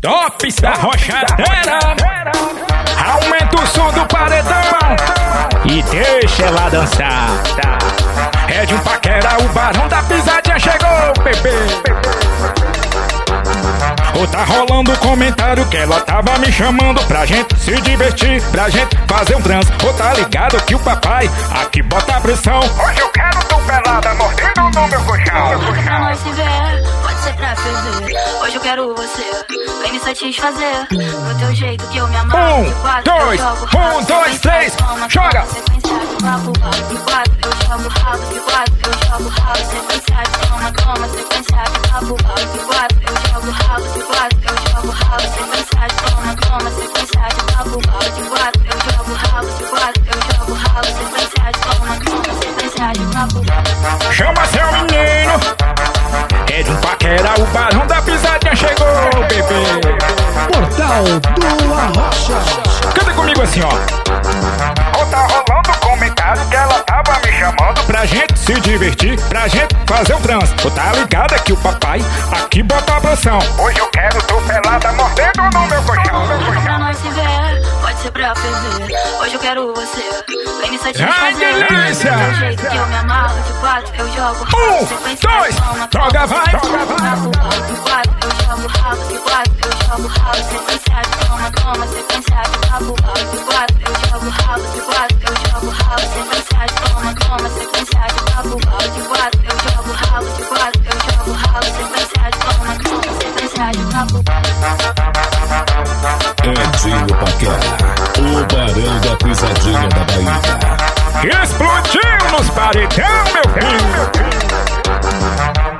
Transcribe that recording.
tops da rochadeira. Aumenta o som do paredão e deixa ela dançar. É de um paquera, o barão da pisadinha chegou, bebê. Ou tá rolando comentário que ela tava me chamando pra gente se divertir, pra gente fazer um trans. Ou tá ligado que o papai aqui bota a pressão. Hoje eu quero tu pelada mordendo no meu colchão. Pra nós se ver, pode ser pra ferver. Hoje eu quero você, vem me satisfazer do teu jeito que eu me amarro. Um, dois, três, joga! Sequência de papo, de quatro, eu jogo rabo, de quatro, eu jogo rabo. Sequência de toma, sequência de papo, de quatro, eu jogo rabo, de quatro, eu jogo rabo. Sequência de toma, sequência de papo, de quatro, eu jogo rabo, de quatro, eu jogo rabo. Sequência de toma, sequência de papo. Chama seu menino, é de um paquera, o barão da pisadinha chegou, bebê. Portal do Arrocha. Canta comigo assim, ó. Ou tá rolando comentário que ela tava me chamando pra gente se divertir, pra gente fazer um trans. Ou tá ligada que o papai aqui bota a pressão. Hoje eu quero tu pelada mordendo no meu colchão. Pra nós se ver, pode ser pra ferver. Hoje eu quero você, vem me satisfazer. Ai, delícia! Do jeito que eu me amarro, de quatro, eu jogo rabo. Dois, joga, vai! De quatro, eu jogo rabo, de quatro, eu jogo rabo. Sequência de toma, sequência de papo, de quatro, eu jogo rabo, de quatro, eu jogo rabo. Sequência de toma, sequência de papo, de quatro, eu jogo rabo, de quatro, eu jogo rabo. Sequência de toma, sequência de papo. Edinho Paquera, o barão da pisadinha da Bahia. Explodiu nos paredão, meu filho!